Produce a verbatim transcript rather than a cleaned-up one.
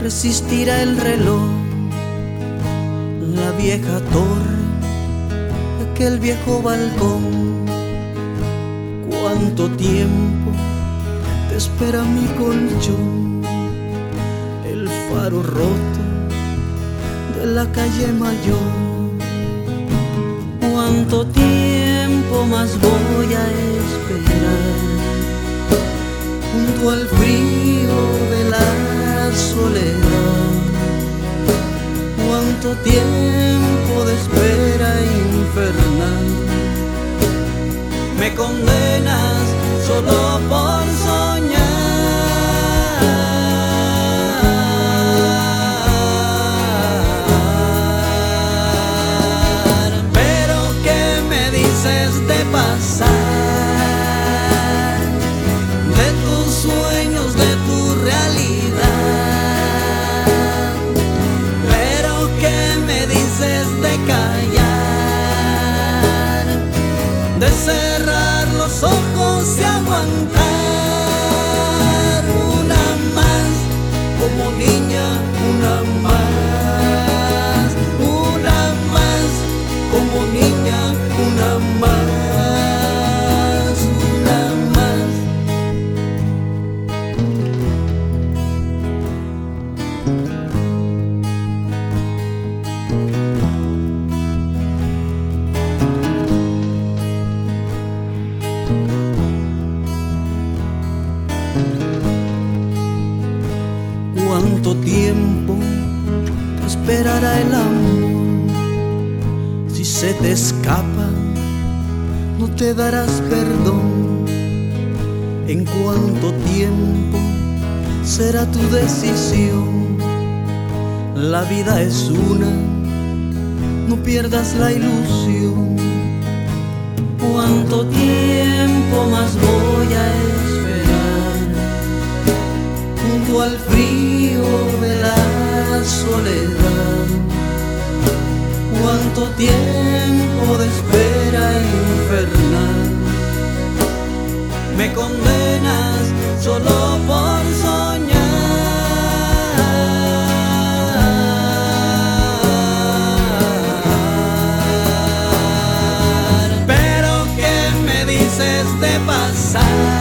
resistirá el reloj, la vieja torre, aquel viejo balcón. Cuánto tiempo te espera mi colchón, el faro roto de la calle Mayor. Cuánto tiempo más voy a esperar junto al frío de la soledad. Cuánto tiempo de espera infernal me condenas solo por soñar. Pero ¿qué me dices de pasar de tus sueños, de tu realidad? Pero ¿qué me dices de callar, de cerrar los ojos y aguantar? Una más, como niña, una más, una más, como niña, una más, una más. Cuánto tiempo te esperará el amor, si se te escapa no te darás perdón. En cuánto tiempo será tu decisión, la vida es una, no pierdas la ilusión. Cuánto tiempo más voy a esperar junto al frío de la soledad. Cuánto tiempo de espera infernal me condenas solo por soñar. Pero ¿qué me dices de pasar